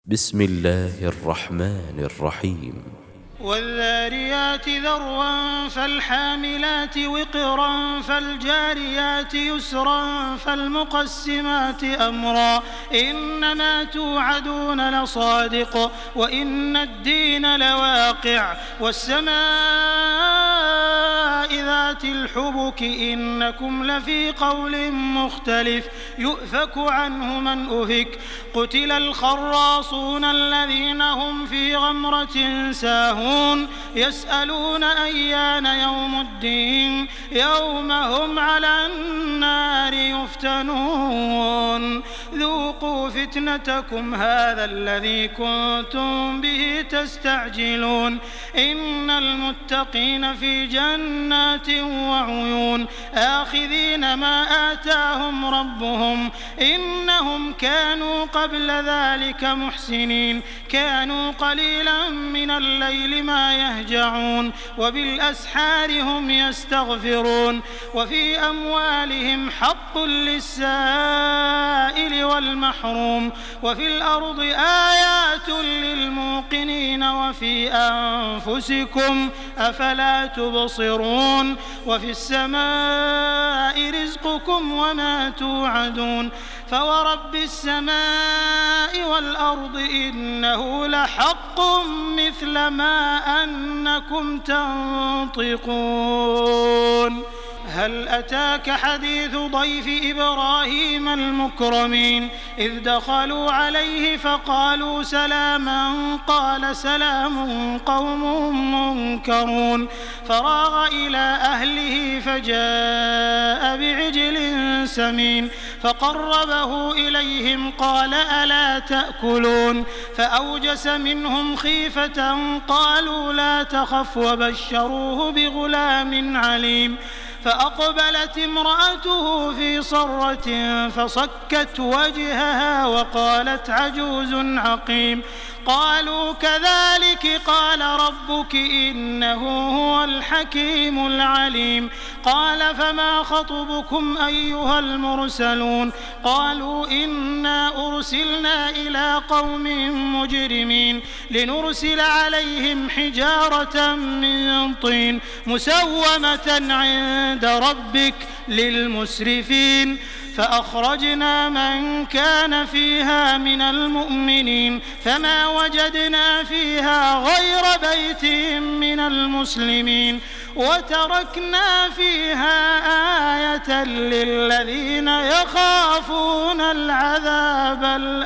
بسم الله الرحمن الرحيم والذاريات ذروا فالحاملات وقرا فالجاريات يسرا فالمقسمات أمرا إنما توعدون لصادق وإن الدين لواقع والسماء ذات الحبك إنكم لفي قول مختلف يؤفك عنه من أفك قتل الخراصون الذين هم في غمرة ساهون يسألون أيان يوم الدين يوم هم على النار يفتنون ذوقوا فتنتكم هذا الذي كنتم به تستعجلون إن المتقين في جنات وعيون آخذين ما آتاهم ربهم إنهم كانوا قبل ذلك محسنين كانوا قليلا من الليل ما يهجعون وبالأسحار هم يستغفرون وفي أموالهم حق للسائل والمحروم وفي الأرض آيات للموقنين وفي أنفسكم أفلا تبصرون وفي السماء رزقكم وما توعدون فورب السماء والأرض إنه لحق مثل ما أنكم تنطقون هل أتاك حديث ضيف إبراهيم المكرمين إذ دخلوا عليه فقالوا سلاما قال سلام قوم منكرون فراغ إلى أهله فجاء بعجل سمين فقربه إليهم قال ألا تأكلون فأوجس منهم خيفة قالوا لا تخف وبشروه بغلام عليم فأقبلت امرأته في صرة فصكت وجهها وقالت عجوز عقيم قالوا كذلك قال ربك إنه هو الحكيم العليم قال فما خطبكم أيها المرسلون قالوا إنا أرسلنا إلى قوم مجرمين لنرسل عليهم حجارة من طين مسومة عند ربك للمسرفين فأخرجنا من كان فيها من المؤمنين فما وجدنا فيها غير بيت من المسلمين وتركنا فيها آية للذين يخافون العذاب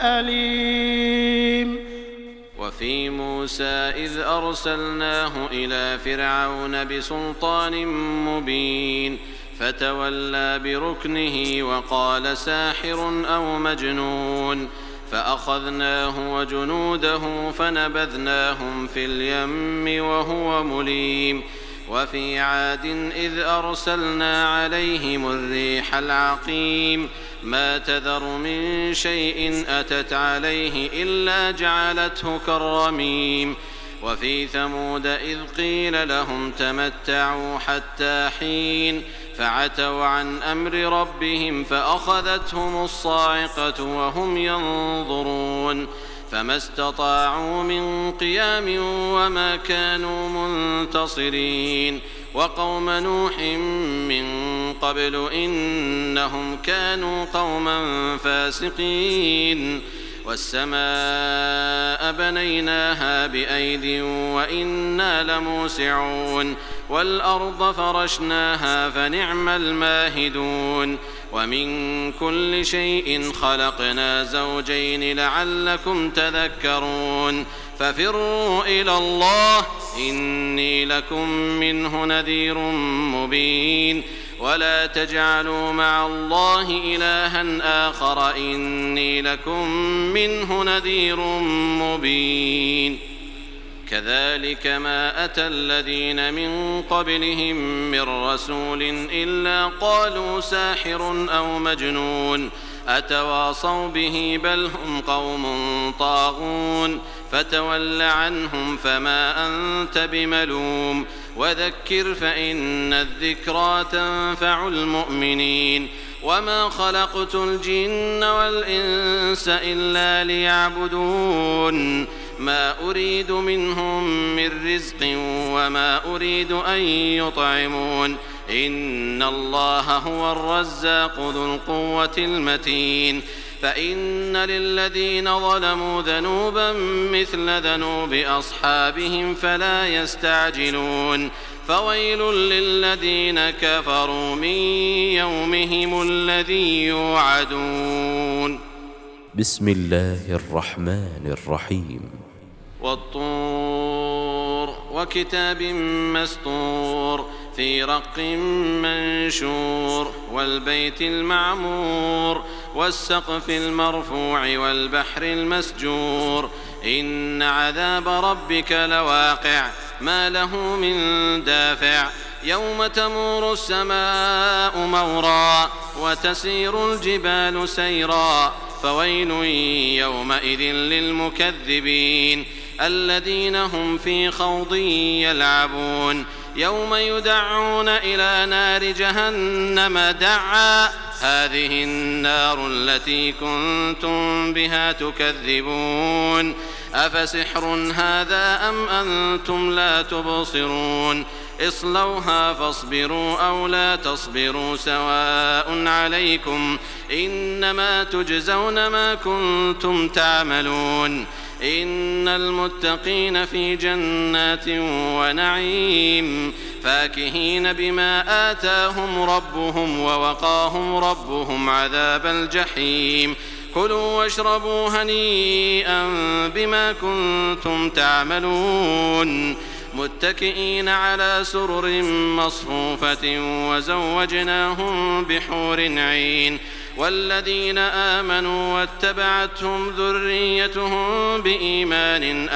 الأليم وفي موسى إذ أرسلناه إلى فرعون بسلطان مبين فتولى بركنه وقال ساحر أو مجنون فأخذناه وجنوده فنبذناهم في اليم وهو مليم وفي عاد إذ أرسلنا عليهم الريح العقيم ما تذر من شيء أتت عليه إلا جعلته كالرميم وفي ثمود إذ قيل لهم تمتعوا حتى حين فعتوا عن أمر ربهم فأخذتهم الصاعقة وهم ينظرون فما استطاعوا من قيام وما كانوا منتصرين وقوم نوح من قبل إنهم كانوا قوما فاسقين والسماء بنيناها بأيد وإنا لموسعون والأرض فرشناها فنعم الماهدون ومن كل شيء خلقنا زوجين لعلكم تذكرون ففروا إلى الله إني لكم منه نذير مبين ولا تجعلوا مع الله إلها آخر إني لكم منه نذير مبين كذلك ما أتى الذين من قبلهم من رسول إلا قالوا ساحر أو مجنون أتواصوا به بل هم قوم طاغون فتول عنهم فما أنت بملوم وذكر فإن الذكرى تنفع المؤمنين وما خلقت الجن والإنس إلا ليعبدون ما أريد منهم من رزق وما أريد أن يطعمون إن الله هو الرزاق ذو القوة المتين فإن للذين ظلموا ذنوبا مثل ذنوب أصحابهم فلا يستعجلون فويل للذين كفروا من يومهم الذي يوعدون. بسم الله الرحمن الرحيم. والطور وكتاب مسطور في رق منشور والبيت المعمور والسقف المرفوع والبحر المسجور إن عذاب ربك لواقع ما له من دافع يوم تمور السماء مورا وتسير الجبال سيرا فويل يومئذ للمكذبين الذين هم في خوض يلعبون يوم يدعون إلى نار جهنم دعا هذه النار التي كنتم بها تكذبون أفسحر هذا أم أنتم لا تبصرون اصلوها فاصبروا أو لا تصبروا سواء عليكم إنما تجزون ما كنتم تعملون إن المتقين في جنات ونعيم فاكهين بما آتاهم ربهم ووقاهم ربهم عذاب الجحيم كلوا واشربوا هنيئا بما كنتم تعملون متكئين على سرر مصفوفة وزوجناهم بحور عين والذين آمنوا واتبعتهم ذريتهم بإيمان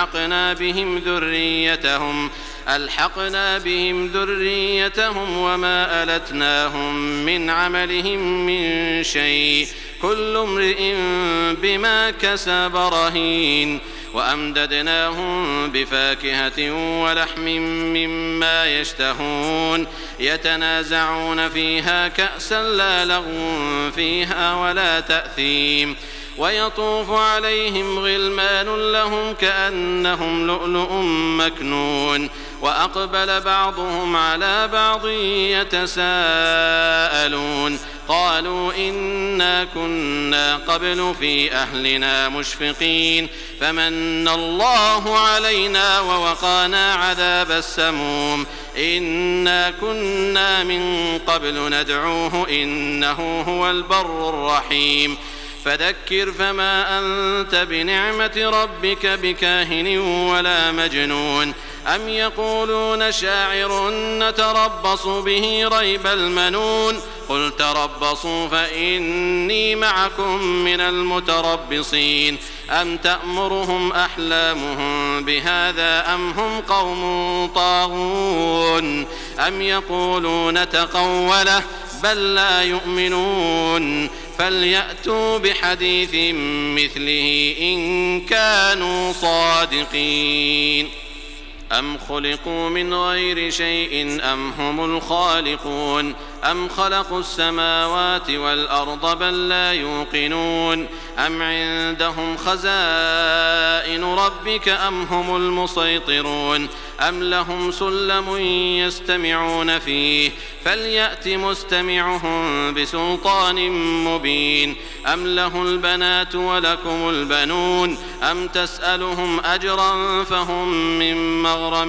ألحقنا بهم ذريتهم وما ألتناهم من عملهم من شيء كل امرئ بما كسب رهين وأمددناهم بفاكهة ولحم مما يشتهون يتنازعون فيها كأسا لا لغو فيها ولا تأثيم ويطوف عليهم غلمان لهم كأنهم لؤلؤ مكنون وأقبل بعضهم على بعض يتساءلون قالوا إنا كنا قبل في أهلنا مشفقين فمن الله علينا ووقانا عذاب السموم إنا كنا من قبل ندعوه إنه هو البر الرحيم فذكر فما أنت بنعمة ربك بكاهن ولا مجنون أم يقولون شاعر نتربص به ريب المنون قل تربصوا فإني معكم من المتربصين أم تأمرهم أحلامهم بهذا أم هم قوم طاغون أم يقولون تقوله بل لا يؤمنون فليأتوا بحديث مثله إن كانوا صادقين أم خلقوا من غير شيء أم هم الخالقون أم خلقوا السماوات والأرض بل لا يوقنون أم عندهم خزائن ربك أم هم المسيطرون أم لهم سلم يستمعون فيه فليأت مستمعهم بسلطان مبين أم له البنات ولكم البنون أم تسألهم أجرا فهم من مغرم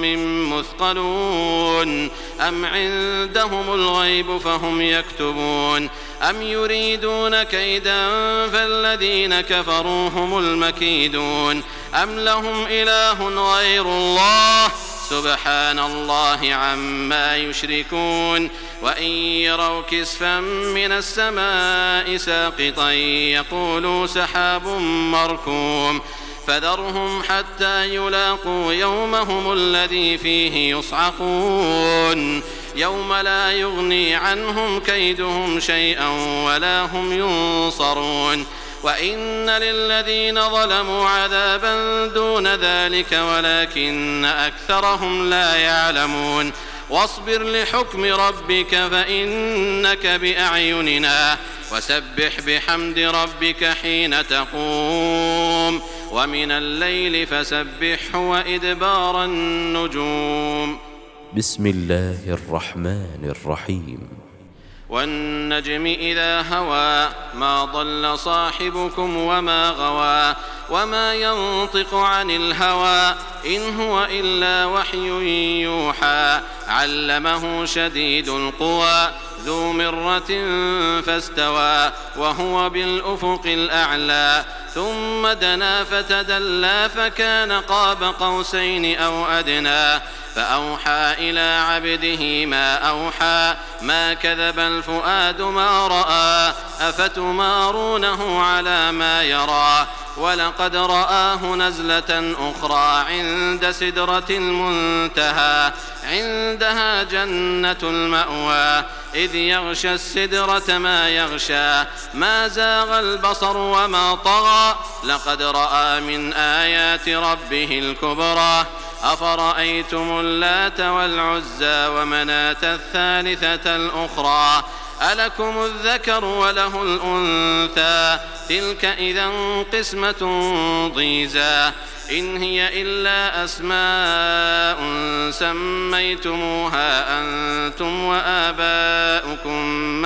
مثقلون أم عندهم الغيب فهم يكتبون أم يريدون كيدا فالذين كفروا هم المكيدون أم لهم إله غير الله سبحان الله عما يشركون وإن يروا كسفا من السماء ساقطا يقولوا سحاب مركوم فذرهم حتى يلاقوا يومهم الذي فيه يصعقون يوم لا يغني عنهم كيدهم شيئا ولا هم ينصرون وإن للذين ظلموا عذابا دون ذلك ولكن أكثرهم لا يعلمون واصبر لحكم ربك فإنك بأعيننا وسبح بحمد ربك حين تقوم ومن الليل فسبحه وإدبار النجوم. بسم الله الرحمن الرحيم. والنجم إذا هوى ما ضل صاحبكم وما غوى وما ينطق عن الهوى إن هو إلا وحي يوحى علمه شديد القوى ذو مرة فاستوى وهو بالأفق الأعلى ثم دنا فتدلى فكان قاب قوسين أو أدنى فأوحى إلى عبده ما أوحى ما كذب الفؤاد ما رأى أفتمارونه على ما يرى ولقد رآه نزلة أخرى عند سدرة المنتهى عندها جنة المأوى إذ يغشى السدرة ما يغشى ما زاغ البصر وما طغى لقد رأى من آيات ربه الكبرى أفرأيتم اللات والعزى ومناة الثالثة الأخرى ألكم الذكر وله الأنثى تلك إذا قسمة ضيزى إن هي إلا أسماء سميتموها أنتم وآباؤكم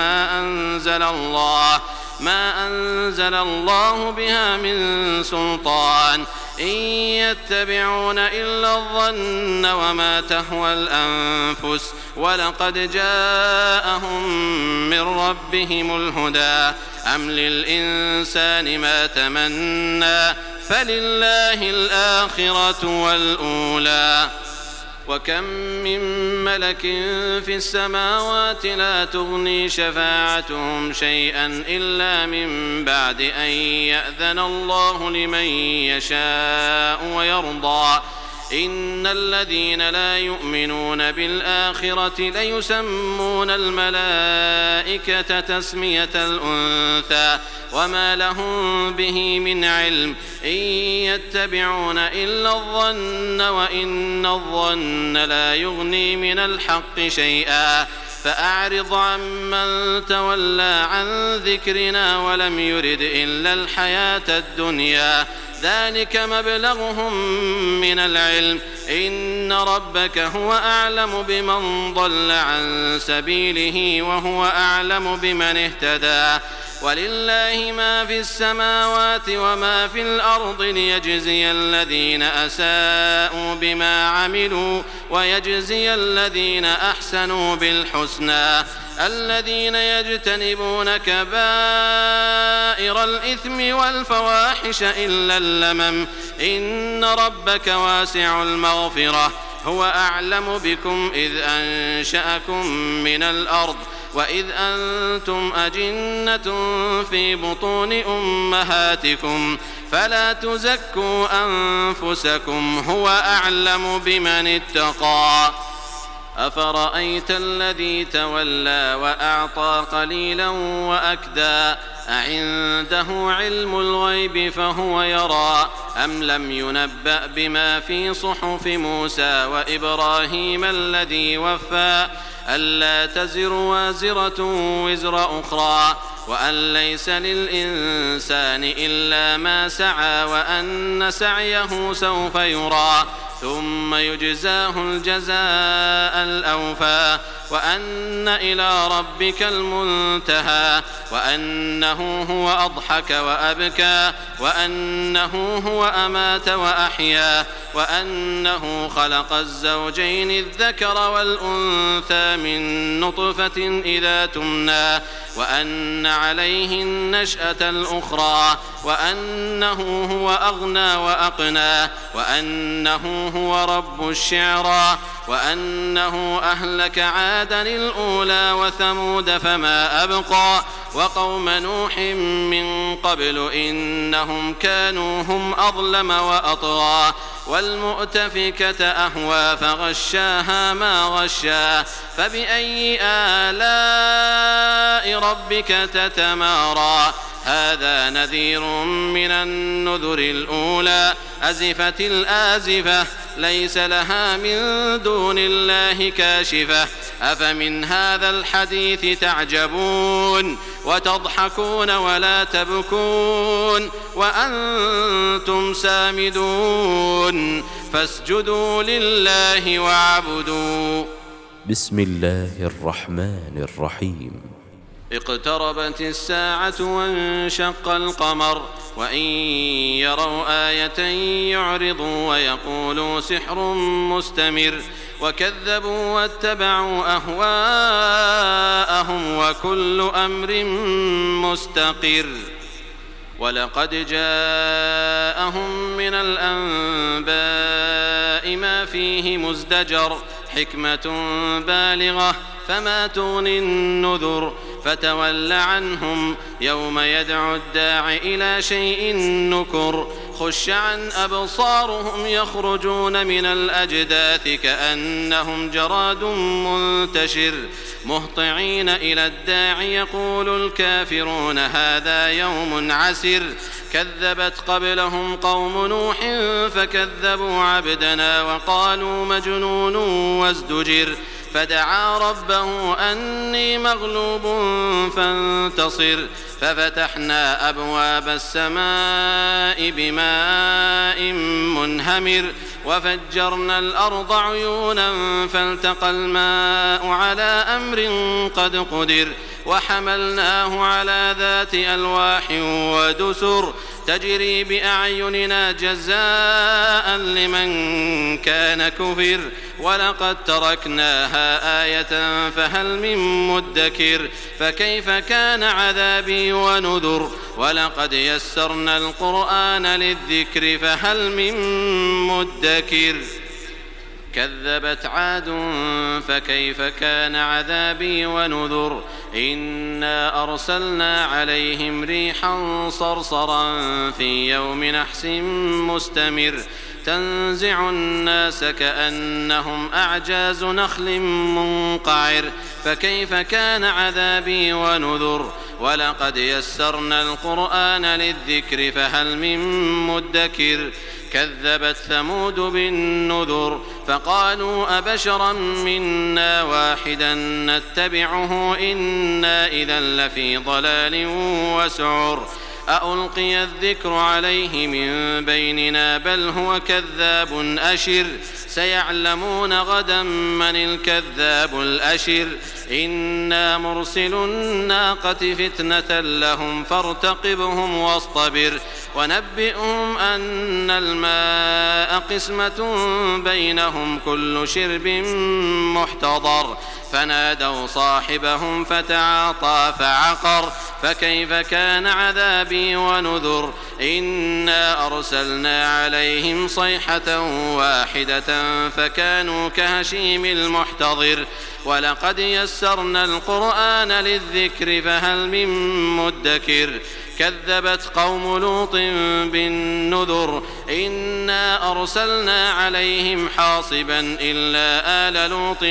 ما أنزل الله بها من سلطان إن يتبعون إلا الظن وما تهوى الأنفس ولقد جاءهم من ربهم الهدى أم للإنسان ما تمنى فلله الآخرة والأولى. وكم من ملك في السماوات لا تغني شفاعتهم شيئا إلا من بعد أن يأذن الله لمن يشاء ويرضى إن الذين لا يؤمنون بالآخرة ليسمون الملائكة تسمية الأنثى وما لهم به من علم إن يتبعون إلا الظن وإن الظن لا يغني من الحق شيئا فأعرض عمن تولى عن ذكرنا ولم يرد إلا الحياة الدنيا ذلك مبلغهم من العلم إن ربك هو أعلم بمن ضل عن سبيله وهو أعلم بمن اهتدى ولله ما في السماوات وما في الأرض ليجزي الذين أساءوا بما عملوا ويجزي الذين أحسنوا بالحسنى الذين يجتنبون كبائر الإثم والفواحش إلا اللمم إن ربك واسع المغفرة هو أعلم بكم إذ أنشأكم من الأرض وإذ أنتم أجنة في بطون أمهاتكم فلا تزكوا أنفسكم هو أعلم بمن اتقى. أفرأيت الذي تولى وأعطى قليلا وأكدى أعنده علم الغيب فهو يرى أم لم ينبأ بما في صحف موسى وإبراهيم الذي وفى ألا تزر وازرة وزر أخرى وأن ليس للإنسان إلا ما سعى وأن سعيه سوف يرى ثم يجزاه الجزاء الأوفى وأن إلى ربك المنتهى وأنه هو أضحك وأبكى وأنه هو أمات وأحيا وأنه خلق الزوجين الذكر والأنثى من نطفة إذا تمنى وأن عليه النشأة الأخرى وأنه هو أغنى وأقنى وأنه هو رب الشعرى وأنه أهلك عادا الأولى وثمود فما أبقى وقوم نوح من قبل إنهم كانوا هم أظلم وأطغى والمؤتفكة أهوى فغشاها ما غشا فبأي آلاء ربك تتمارى هذا نذير من النذر الأولى أزفت الآزفة ليس لها من دون الله كاشفة أفمن هذا الحديث تعجبون وتضحكون ولا تبكون وأنتم سامدون فاسجدوا لله واعبدوا. بسم الله الرحمن الرحيم. اقتربت الساعة وانشق القمر وإن يروا آية يعرضوا ويقولوا سحر مستمر وكذبوا واتبعوا أهواءهم وكل أمر مستقر. ولقد جاءهم من الأنباء ما فيه مزدجر حكمة بالغة فما تغني النذر فتول عنهم يوم يدعو الداع إلى شيء نكر خش عن أبصارهم يخرجون من الأجداث كأنهم جراد منتشر مهطعين إلى الداع يقول الكافرون هذا يوم عسر كذبت قبلهم قوم نوح فكذبوا عبدنا وقالوا مجنون وازدجر فدعا ربه أني مغلوب فانتصر ففتحنا أبواب السماء بماء منهمر وفجرنا الأرض عيونا فالتقى الماء على أمر قد قدر وحملناه على ذات ألواح ودسر تجري بأعيننا جزاء لمن كان كفر ولقد تركناها آية فهل من مدكر فكيف كان عذابي ونذر ولقد يسرنا القرآن للذكر فهل من مدكر كذبت عاد فكيف كان عذابي ونذر إنا أرسلنا عليهم ريحا صرصرا في يوم نحس مستمر تنزع الناس كأنهم أعجاز نخل منقعر فكيف كان عذابي ونذر ولقد يسرنا القرآن للذكر فهل من مدكر كذبت ثمود بالنذر فقالوا أبشرا منا واحدا نتبعه إنا إذا لفي ضلال وسعر أألقي الذكر عليه من بيننا بل هو كذاب أشر سيعلمون غدا من الكذاب الأشر إنا مرسل الناقة فتنة لهم فارتقبهم واصطبر ونبئهم أن الماء قسمة بينهم كل شرب محتضر فنادوا صاحبهم فتعاطى فعقر فكيف كان عذابي ونذر إنا أرسلنا عليهم صيحة واحدة فكانوا كهشيم المحتضر ولقد يسرنا القرآن للذكر فهل من مدكر كذبت قوم لوط بالنذر إنا أرسلنا عليهم حاصبا إلا آل لوط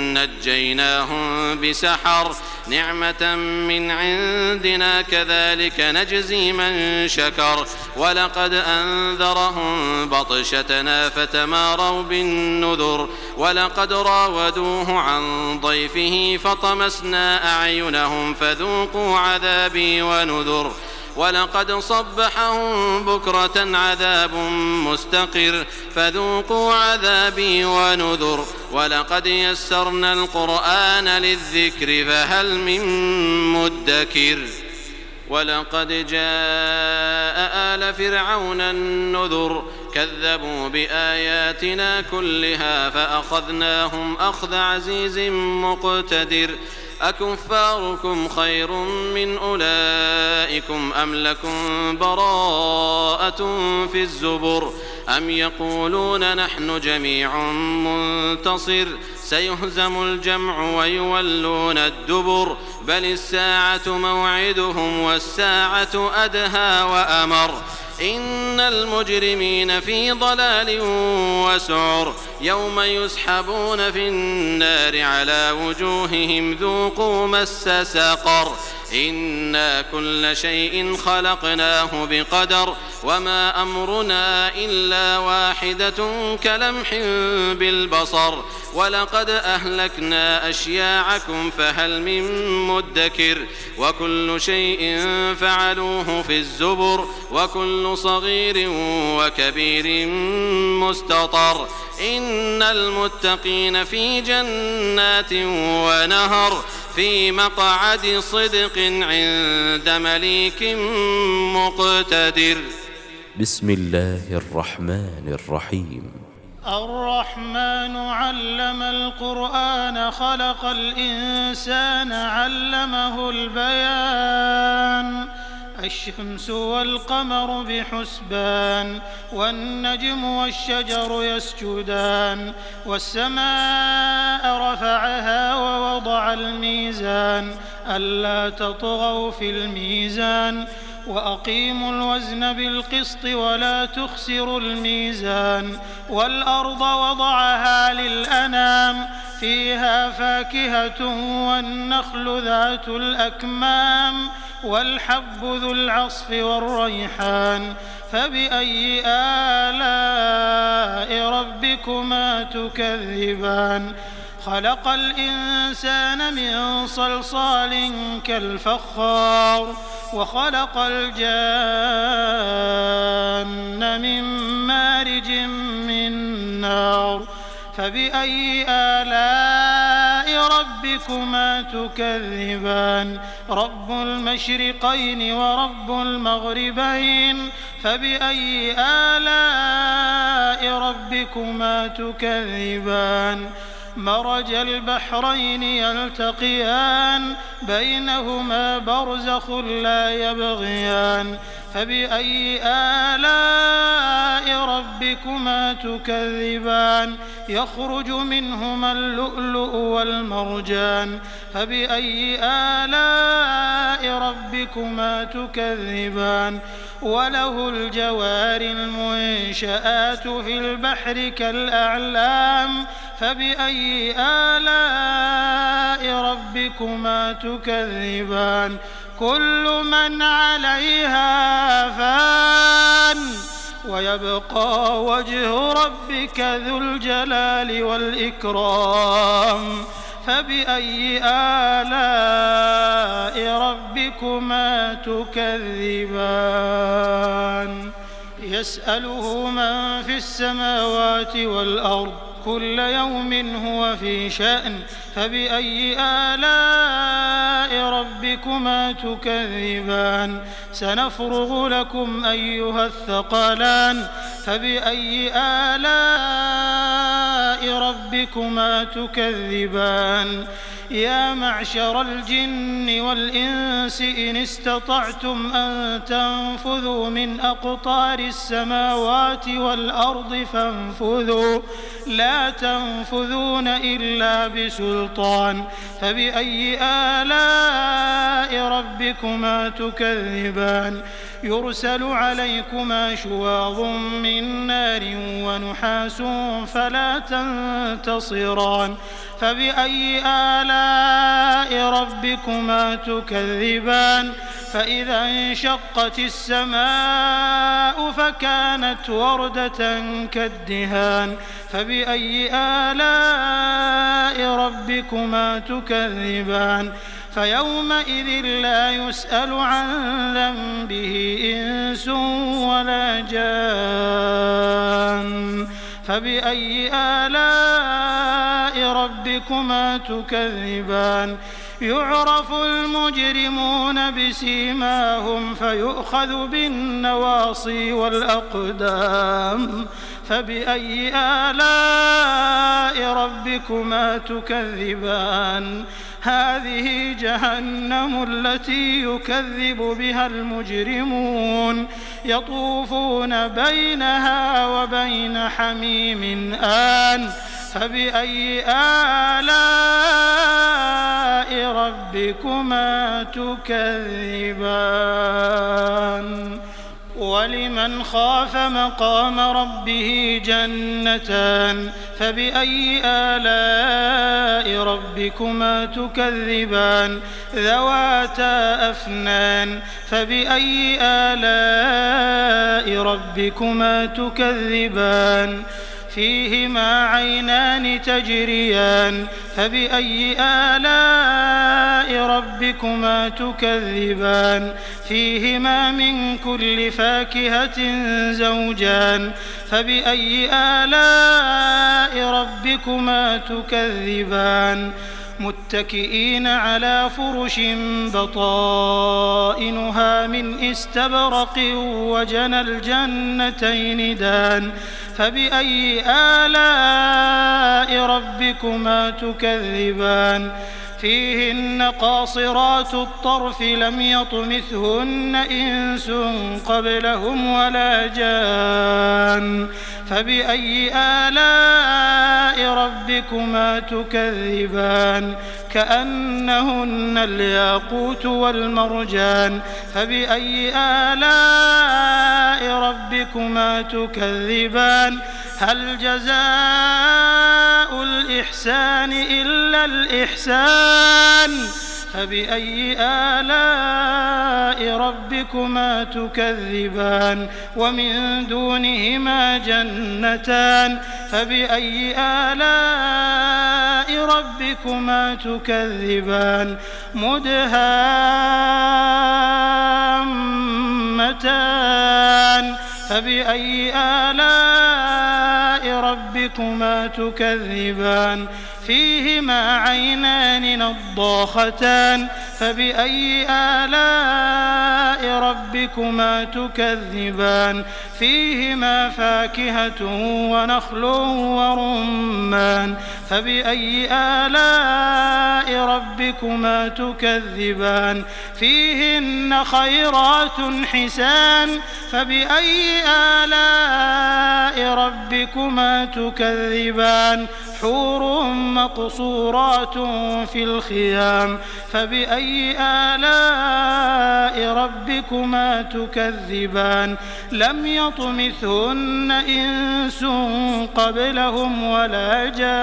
نجيناهم بسحر نعمة من عندنا كذلك نجزي من شكر ولقد أنذرهم بطشتنا فتماروا بالنذر ولقد راودوه عن ضيفه فطمسنا أعينهم فذوقوا عذابي ونذر ولقد صبحهم بكرة عذاب مستقر فذوقوا عذابي ونذر ولقد يسرنا القرآن للذكر فهل من مدكر ولقد جاء آل فرعون النذر كذبوا بآياتنا كلها فأخذناهم أخذ عزيز مقتدر أكفاركم خير من أولئكم أم لكم براءة في الزبر أم يقولون نحن جميع منتصر سيهزم الجمع ويولون الدبر بل الساعة موعدهم والساعة أدهى وأمر إن المجرمين في ضلال وسعر يوم يسحبون في النار على وجوههم ذوقوا مس سقر إنا كل شيء خلقناه بقدر وما أمرنا إلا واحدة كلمح بالبصر ولقد أهلكنا أشياعكم فهل من مدكر وكل شيء فعلوه في الزبر وكل صغير وكبير مستطر إن المتقين في جنات ونهر في مقعد صدق عند مليك مقتدر. بسم الله الرحمن الرحيم. الرحمن علم القرآن خلق الإنسان علمه البيان الشمس والقمر بحسبان والنجم والشجر يسجدان والسماء رفعها ووضع الميزان ألا تطغوا في الميزان وأقيموا الوزن بالقسط ولا تخسروا الميزان والأرض وضعها للأنام فيها فاكهة والنخل ذات الأكمام والحب ذو العصف والريحان فبأي آلاء ربكما تكذبان خلق الإنسان من صلصال كالفخار وخلق الجان من مارج من نار فبأي آلاء ربكما تكذبان رب المشرقين ورب المغربين فبأي آلاء ربكما تكذبان مرج البحرين يلتقيان بينهما برزخ لا يبغيان فبأي آلاء ربكما تكذبان يخرج منهما اللؤلؤ والمرجان فبأي آلاء ربكما تكذبان وله الجوار المنشآت في البحر كالأعلام فبأي آلاء ربكما تكذبان كل من عليها فان ويبقى وجه ربك ذو الجلال والإكرام فبأي آلاء ربكما تكذبان يسأله من في السماوات والأرض كل يوم هو في شأن فبأي آلاء ربكما تكذبان سنفرغ لكم أيها الثقلان فبأي آلاء ربكما تكذبان يا معشر الجن والإنس إن استطعتم أن تنفذوا من أقطار السماوات والأرض فانفذوا لا تنفذون إلا بسلطان فبأي آلاء ربكما تكذبان يرسل عليكما شواظ من نار ونحاس فلا تنتصران فبأي آلاء ربكما تكذبان فإذا انشقت السماء فكانت وردة كالدهان فبأي آلاء ربكما تكذبان فيومئذ لا يسأل عن ذنبه إنس ولا جان فبأي آلاء ربكما تكذبان يعرف المجرمون بسيماهم فيؤخذ بالنواصي والأقدام فبأي آلاء ربكما تكذبان هذه جهنم التي يكذب بها المجرمون يطوفون بينها وبين حميم آن فبأي آلاء ربكما تكذبان ولمن خاف مقام ربه جنتان فبأي آلاء ربكما تكذبان ذواتا أفنان فبأي آلاء ربكما تكذبان فيهما عينان تجريان فبأي آلاء ربكما تكذبان فيهما من كل فاكهة زوجان فبأي آلاء ربكما تكذبان متكئين على فرش بطائنها من استبرق وجنى الجنتين دان فبأي آلاء ربكما تكذبان فيهن قاصرات الطرف لم يطمثهن إنس قبلهم ولا جان فبأي آلاء ربكما تكذبان كأنهن الياقوت والمرجان فبأي آلاء ربكما تكذبان هل جزاء الإحسان إلا الإحسان فبأي آلاء ربكما تكذبان ومن دونهما جنتان فبأي آلاء ربكما تكذبان مدهامتان فبأي آلاء ربكما تكذبان فيهما عينان نضاختان فبأي آلاء ربكما تكذبان فيهما فاكهة ونخل ورمان فبأي آلاء ربكما تكذبان فيهن خيرات حسان فبأي آلاء ربكما تكذبان حور مقصورات في الخيام فبأي آلاء ربكما تكذبان لم يطمثهن إنس قبلهم ولا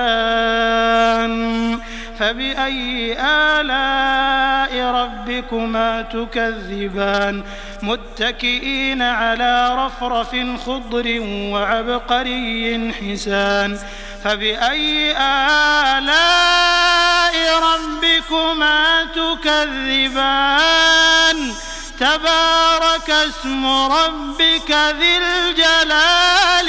جان فبأي آلاء ربكما تكذبان متكئين على رفرف خضر وعبقري حسان فبأي آلاء ربكما تكذبان تبارك اسم ربك ذي الجلال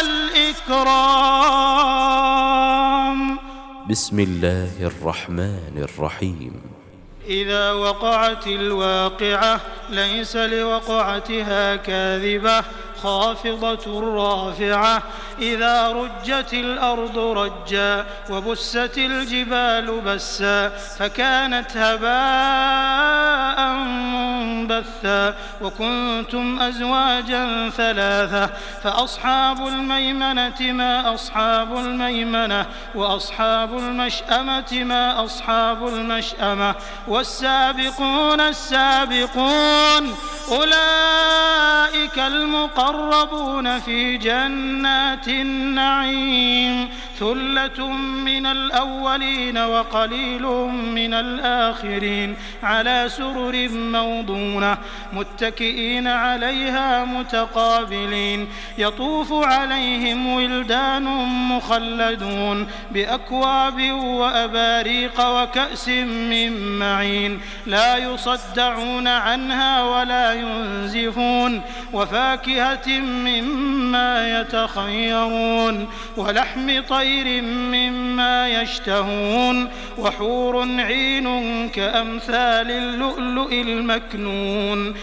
والإكرام. بسم الله الرحمن الرحيم. إذا وقعت الواقعة ليس لوقعتها كاذبة خافضة رافعة إذا رجت الأرض رجا وبست الجبال بسا فكانت هباء منبثا وكنتم أزواجا ثلاثة فأصحاب الميمنة ما أصحاب الميمنة وأصحاب المشأمة ما أصحاب المشأمة والسابقون السابقون أولئك المقربون في جنات النعيم ثلة من الأولين وقليل من الآخرين على سرر موضونة متكئين عليها متقابلين يطوف عليهم ولدان مخلدون بأكواب وأباريق وكأس من معين لا يصدعون عنها ولا ينزفون وفاكهة مما يتخيرون ولحم طير مما يشتهون وحور عين كأمثال اللؤلؤ المكنون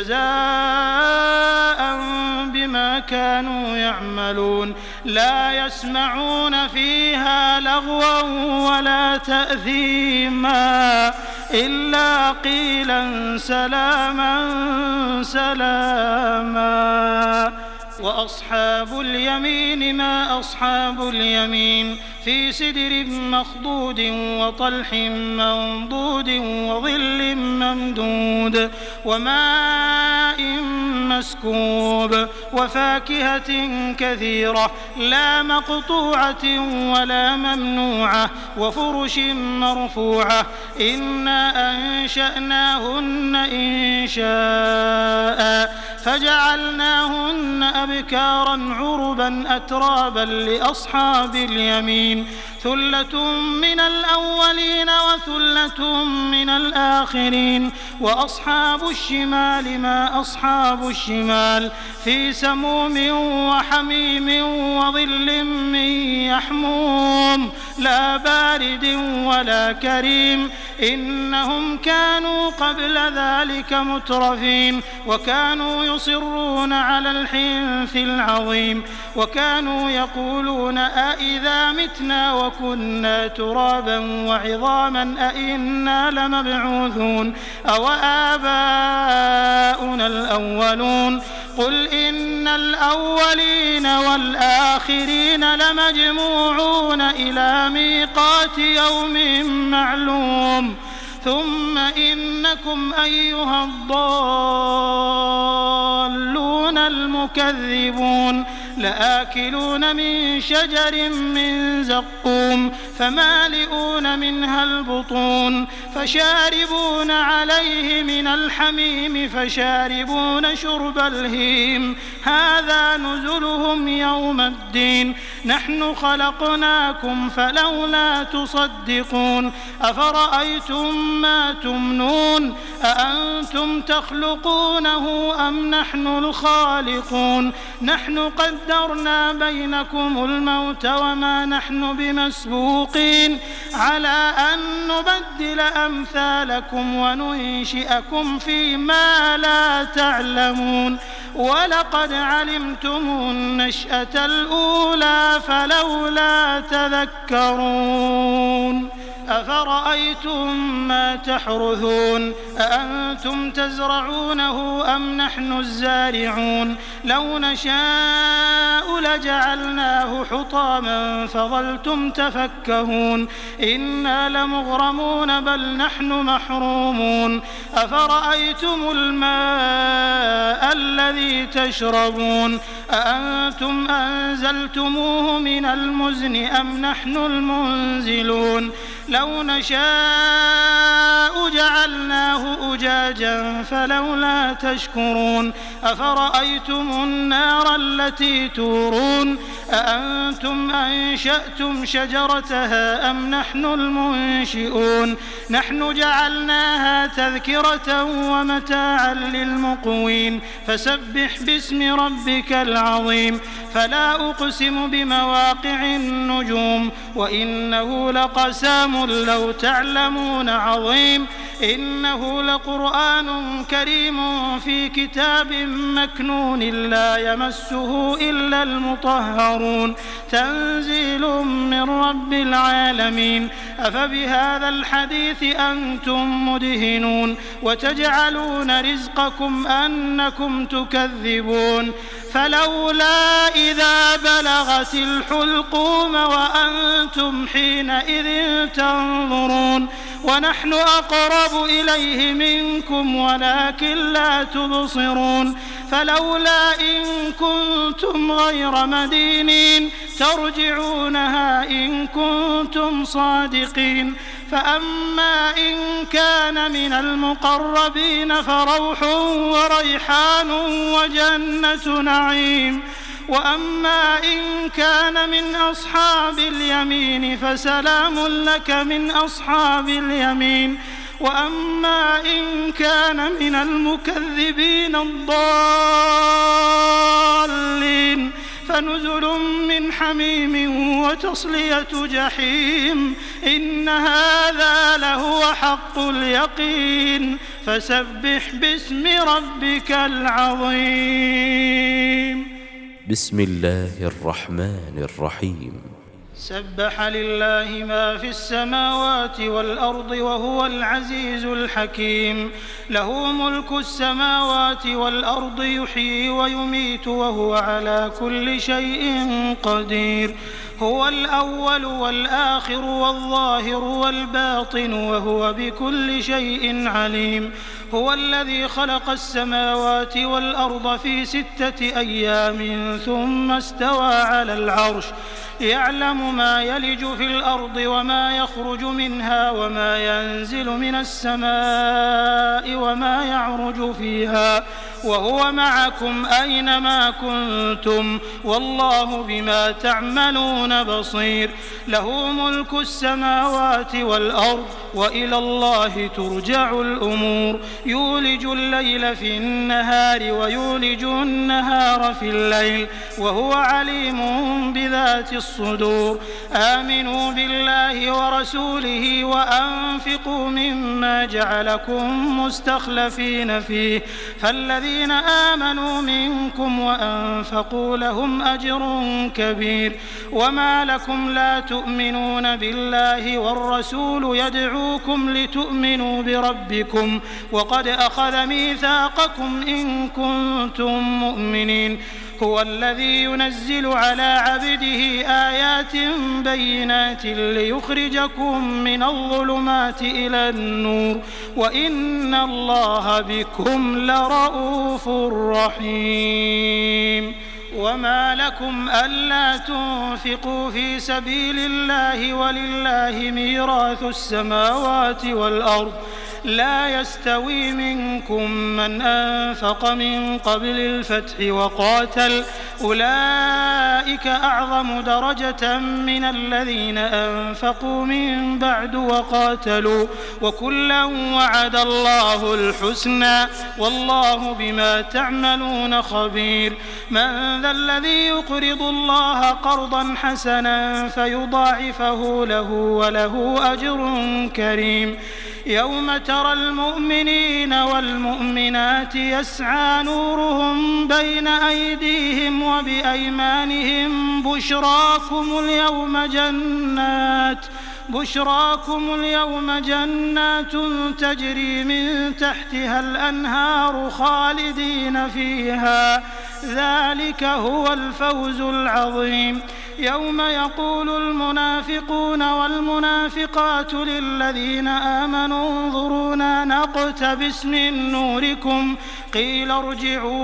جزاء بما كانوا يعملون لا يسمعون فيها لغوا ولا تأثيما إلا قيلا سلاما سلاما وأصحاب اليمين ما أصحاب اليمين في سدر مخضود وطلح منضود وظل ممدود وماء مسكوب وفاكهة كثيرة لا مقطوعة ولا ممنوعة وفرش مرفوعة إنا أنشأناهن إنشاء فجعلناهن أبكارا عربا أترابا لأصحاب اليمين ثلة من الأولين وثلة من الآخرين وأصحاب الشمال ما أصحاب الشمال في سموم وحميم وظل من يحموم لا بارد ولا كريم إنهم كانوا قبل ذلك مترفين وكانوا يصرون على الحنث العظيم وكانوا يقولون أإذا متنا وكنا ترابا وعظاما أإنا لمبعوثون أو آباؤنا الأولون قل إن الأولين والآخرين لمجموعون إلى ميقات يوم معلوم ثم إنكم أيها الضالون المكذبون لآكلون من شجر من زقوم فمالئون منها البطون فشاربون عليه من الحميم فشاربون شرب الهيم هذا نزلهم يوم الدين نحن خلقناكم فلولا تصدقون أفرأيتم ما تمنون أأنتم تخلقونه أم نحن الخالقون نحن قدرنا بينكم الموت وما نحن بمسبوقين على أن نبدل أمثالكم وننشئكم فيما لا تعلمون ولقد علمتم النشأة الأولى فلولا تذكرون أفرأيتم ما تحرثون أأنتم تزرعونه أم نحن الزارعون لو نشاء لجعلناه حطاما فظلتم تفكهون إنا لمغرمون بل نحن محرومون أفرأيتم الماء الذي تشربون أأنتم أنزلتموه من المزن أم نحن المنزلون لو نشاء جعلناه أجاجا فلولا تشكرون أفرأيتم النار التي تورون أأنتم أنشأتم شجرتها أم نحن المنشئون نحن جعلناها تذكرة ومتاعا للمقوين فسبح باسم ربك العظيم فلا أقسم بمواقع النجوم وإنه لقسام لو تعلمون عظيم إنه لقرآن كريم في كتاب مكنون لا يمسه إلا المطهرون تنزيل من رب العالمين أفبهذا الحديث أنتم مدهنون وتجعلون رزقكم أنكم تكذبون فلولا إذا بلغت الحلقوم وأنتم حينئذ تنظرون ونحن أقرب إليه منكم ولكن لا تبصرون فلولا إن كنتم غير مدينين ترجعونها إن كنتم صادقين فأما إن كان من المقربين فروح وريحان وجنة نعيم وأما إن كان من أصحاب اليمين فسلام لك من أصحاب اليمين وأما إن كان من المكذبين الضالين فنزل من حميم وتصلية جحيم إن هذا لهو حق اليقين فسبح باسم ربك العظيم بسم الله الرحمن الرحيم سبح لله ما في السماوات والأرض وهو العزيز الحكيم. له ملك السماوات والأرض يحيي ويميت وهو على كل شيء قدير. هو الأول والآخر والظاهر والباطن وهو بكل شيء عليم. هو الذي خلق السماوات والأرض في 6 أيام ثم استوى على العرش يعلم ما يلج في الأرض وما يخرج منها وما ينزل من السماء وما يعرج فيها وهو معكم أينما كنتم والله بما تعملون بصير. له ملك السماوات والأرض وإلى الله ترجع الأمور. يولج الليل في النهار ويولج النهار في الليل وهو عليم بذات الصدور. آمنوا بالله ورسوله وأنفقوا مما جعلكم مستخلفين فيه فالذين آمنوا منكم وأنفقوا لهم أجر كبير. وما لكم لا تؤمنون بالله والرسول يدعوكم لتؤمنوا بربكم وقد أخذ ميثاقكم إن كنتم مؤمنين. هو الذي ينزل على عبده آيات بينات ليخرجكم من الظلمات إلى النور وإن الله بكم لرءوف رحيم. وما لكم ألا تنفقوا في سبيل الله ولله ميراث السماوات والأرض لا يستوي منكم من أنفق من قبل الفتح وقاتل أولئك أعظم درجة من الذين أنفقوا من بعد وقاتلوا وكلا وعد الله الحسنى والله بما تعملون خبير. من ذا الذي يقرض الله قرضا حسنا فيضاعفه له وله أجر كريم. يوم ترى المؤمنين والمؤمنات يسعى نورهم بين أيديهم وبأيمانهم بشراكم اليوم جنات تجري من تحتها الأنهار خالدين فيها ذلك هو الفوز العظيم. يوم يقول المنافقون والمنافقات للذين آمنوا انظرونا نقتبس من نوركم قيل ارجعوا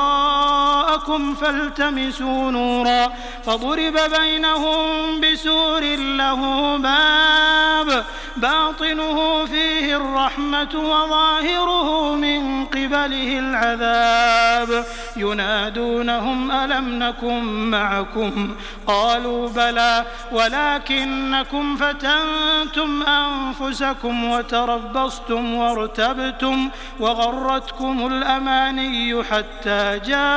وراءكم فالتمسوا نورا فضرب بينهم بسور له باب باطنه فيه الرحمة وظاهره من قبله العذاب ينادونهم ألم نكن معكم قالوا بلى ولكنكم فتنتم أنفسكم وتربصتم وارتبتم وغرتكم الأماني حتى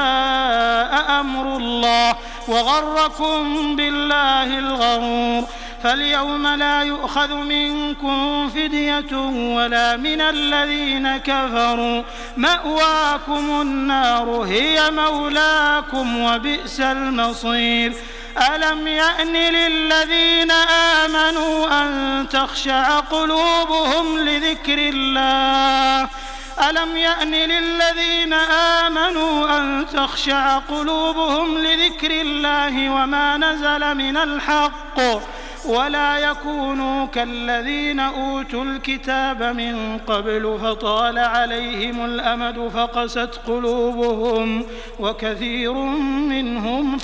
جاء أمر الله وغركم بالله الغرور. فاليوم لا يؤخذ منكم فدية ولا من الذين كفروا مأواكم النار هي مولاكم وبئس المصير. ألم يأن للذين آمنوا أن تخشع قلوبهم لذكر الله ألم يأن للذين آمنوا أن تخشع قلوبهم لذكر الله وما نزل من الحق ولا يكونوا كالذين أوتوا الكتاب من قبل فطال عليهم الأمد فقست قلوبهم وكثير منهم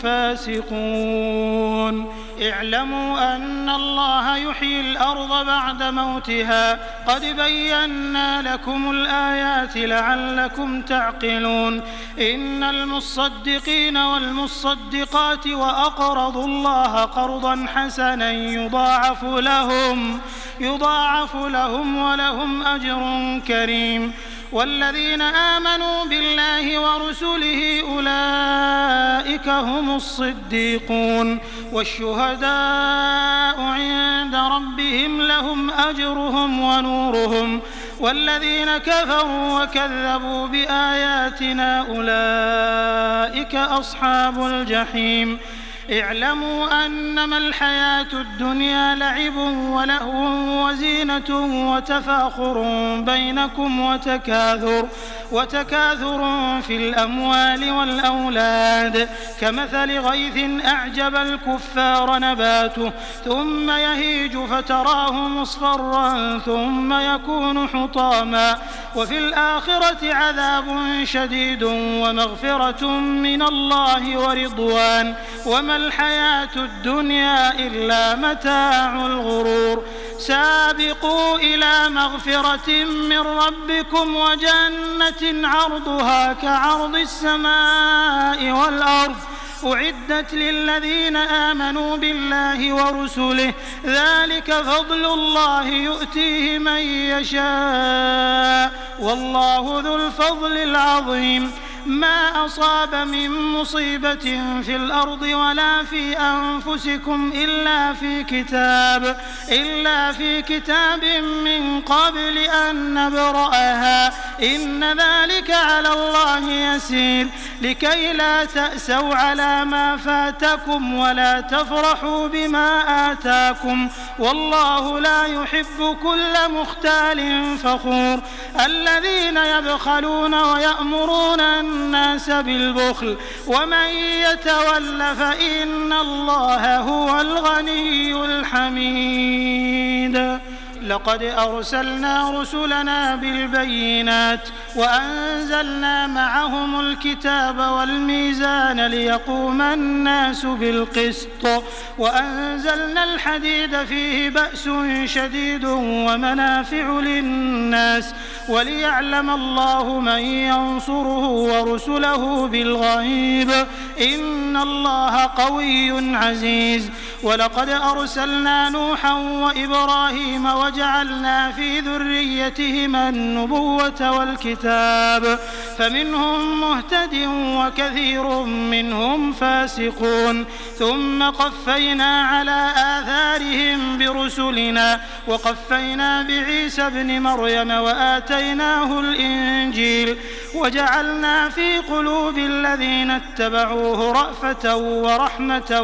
فاسقون. اعلموا أن الله يحيي الأرض بعد موتها قد بينا لكم الآيات لعلكم تعقلون. إن المصدقين والمصدقات وأقرضوا الله قرضا حسنا يضاعف لهم ولهم أجر كريم. والذين آمنوا بالله ورسله أولئك هم الصديقون والشهداء عند ربهم لهم أجرهم ونورهم. والذين كفروا وكذبوا بآياتنا أولئك أصحاب الجحيم. اعلموا أنما الحياة الدنيا لعب ولهو وزينة وتفاخر بينكم وتكاثر في الأموال والأولاد كمثل غيث أعجب الكفار نباته ثم يهيج فتراه مصفرا ثم يكون حطاما وفي الآخرة عذاب شديد ومغفرة من الله ورضوان وما الحياة الدنيا إلا متاع الغرور سابقوا إلى مغفرة من ربكم وجنة عرضها كعرض السماء والأرض أعدت للذين آمنوا بالله ورسله ذلك فضل الله يؤتيه من يشاء والله ذو الفضل العظيم ما أصاب من مصيبة في الأرض ولا في أنفسكم إلا في كتاب من قبل أن نبرأها إن ذلك على الله يسير لكي لا تأسوا على ما فاتكم ولا تفرحوا بما آتاكم والله لا يحب كل مختال فخور الذين يبخلون ويأمرون الناس بالبخل ومن يتول فإن الله هو الغني الحميد لقد أرسلنا رسلنا بالبينات وأنزلنا معهم الكتاب والميزان ليقوم الناس بالقسط وأنزلنا الحديد فيه بأس شديد ومنافع للناس وليعلم الله من ينصره ورسله بالغيب إن الله قوي عزيز ولقد أرسلنا نوحا وإبراهيم وجعلنا في ذريتهما النبوة والكتاب فمنهم مهتد وكثير منهم فاسقون ثم قفينا على آثارهم برسلنا وقفينا بعيسى ابن مريم وآتيناه الإنجيل وجعلنا في قلوب الذين اتبعوه رأفة ورحمة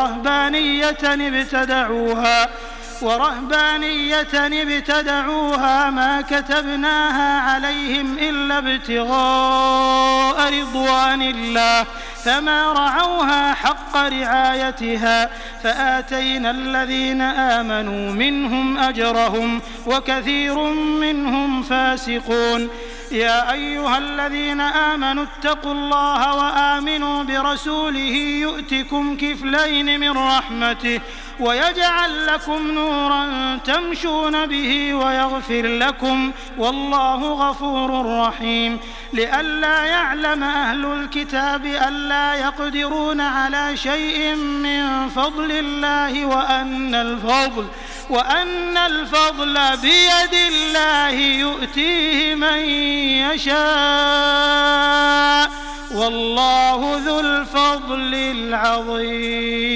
ورهبانية ابتدعوها ما كتبناها عليهم إلا ابتغاء رضوان الله فما رعوها حق رعايتها فآتينا الذين آمنوا منهم أجرهم وكثير منهم فاسقون يا أيها الذين آمنوا اتقوا الله وآمنوا برسوله يؤتكم كفلين من رحمته ويجعل لكم نورا تمشون به ويغفر لكم والله غفور رحيم لئلا يعلم أهل الكتاب ألا يقدرون على شيء من فضل الله وأن الفضل بيد الله يؤتيه من يشاء والله ذو الفضل العظيم